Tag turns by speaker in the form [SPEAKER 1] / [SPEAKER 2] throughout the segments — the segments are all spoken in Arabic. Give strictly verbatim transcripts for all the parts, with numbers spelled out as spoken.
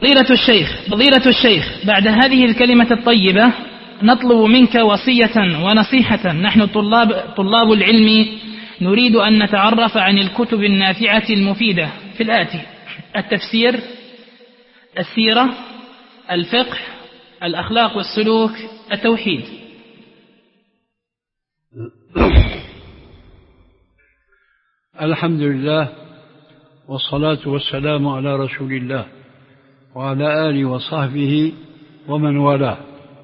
[SPEAKER 1] فضيلة الشيخ فضيلة الشيخ بعد هذه الكلمة الطيبة نطلب منك وصية ونصيحة. نحن طلاب, طلاب العلم نريد أن نتعرف عن الكتب النافعة المفيدة في الآتي: التفسير، السيرة، الفقه، الأخلاق والسلوك، التوحيد.
[SPEAKER 2] الحمد لله والصلاة والسلام على رسول الله وعلى آله وصحبه ومن والاه.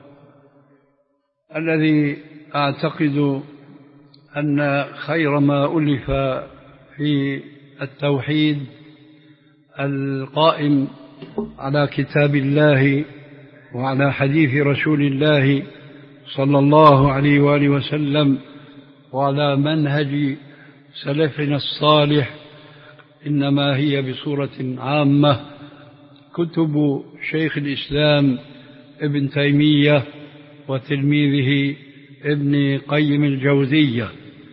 [SPEAKER 2] الذي أعتقد أن خير ما ألف في التوحيد القائم على كتاب الله وعلى حديث رسول الله صلى الله عليه وآله وسلم وعلى منهج سلفنا الصالح إنما هي بصورة عامة كتب شيخ الإسلام ابن تيمية وتلميذه ابن قيم الجوزية،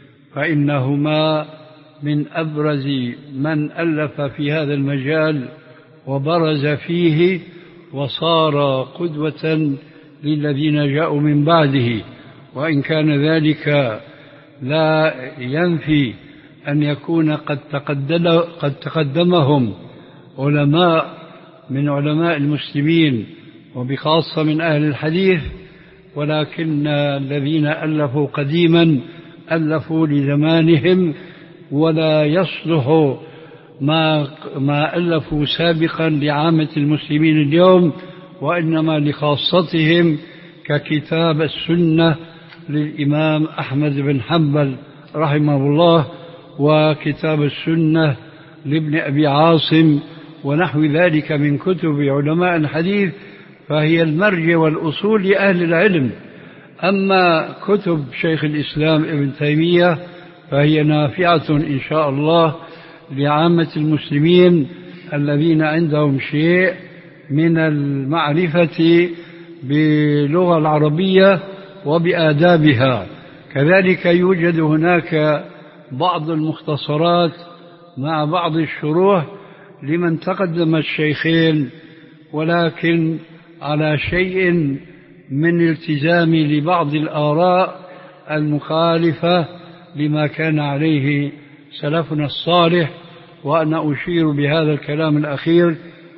[SPEAKER 2] فإنهما من أبرز من ألف في هذا المجال وبرز فيه وصار قدوة للذين جاءوا من بعده، وإن كان ذلك لا ينفي أن يكون قد تقدم قد تقدمهم علماء من علماء المسلمين وبخاصة من أهل الحديث، ولكن الذين ألفوا قديما ألفوا لزمانهم ولا يصلح ما ما ألفوا سابقا لعامة المسلمين اليوم، وإنما لخاصتهم، ككتاب السنة للإمام أحمد بن حنبل رحمه الله، وكتاب السنة لابن أبي عاصم، ونحو ذلك من كتب علماء الحديث، فهي المرجع والأصول لأهل العلم. أما كتب شيخ الإسلام ابن تيمية فهي نافعة إن شاء الله لعامة المسلمين الذين عندهم شيء من المعرفة باللغة العربية وبآدابها. كذلك يوجد هناك بعض المختصرات مع بعض الشروح لمن تقدم الشيخين، ولكن على شيء من التزام لبعض الآراء المخالفة لما كان عليه سلفنا الصالح. وأنا أشير بهذا الكلام الأخير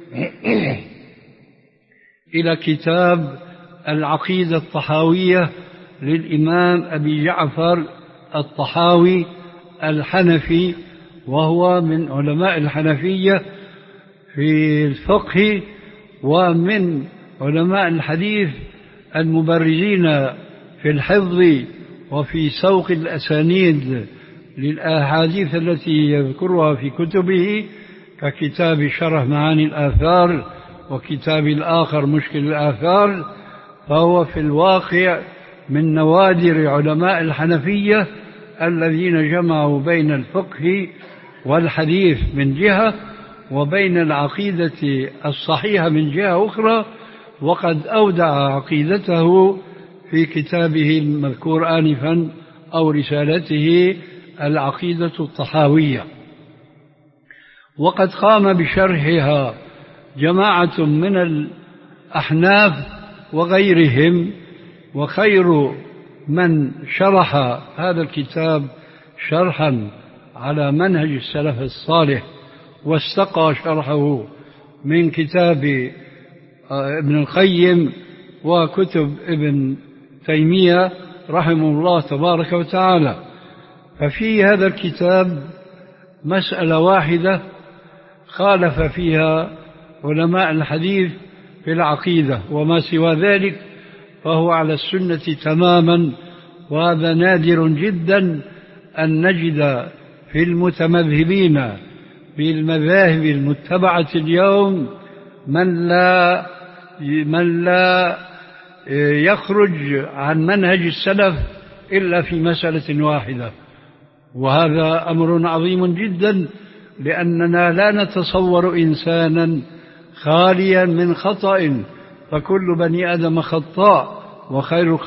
[SPEAKER 2] إلى كتاب العقيدة الطحاوية للإمام أبي جعفر الطحاوي الحنفي، وهو من علماء الحنفية في الفقه ومن علماء الحديث المبرزين في الحفظ وفي سوق الأسانيد للأحاديث التي يذكرها في كتبه، ككتاب شرح معاني الآثار وكتاب الآخر مشكل الآثار. فهو في الواقع من نوادر علماء الحنفية الذين جمعوا بين الفقه والحديث من جهة وبين العقيدة الصحيحة من جهة أخرى، وقد أودع عقيدته في كتابه المذكور آنفا أو رسالته العقيدة الطحاوية. وقد قام بشرحها جماعة من الأحناف وغيرهم، وخير من شرح هذا الكتاب شرحا على منهج السلف الصالح واستقى شرحه من كتاب ابن القيم وكتب ابن تيمية رحمه الله تبارك وتعالى. ففي هذا الكتاب مسألة واحدة خالف فيها علماء الحديث في العقيدة، وما سوى ذلك فهو على السنة تماما. وهذا نادر جدا أن نجد في المتمذهبين بالمذاهب المتبعة اليوم من لا من لا يخرج عن منهج السلف إلا في مسألة واحدة، وهذا أمر عظيم جدا، لأننا لا نتصور إنسانا خاليا من خطأ، فكل بني آدم خطاء وخير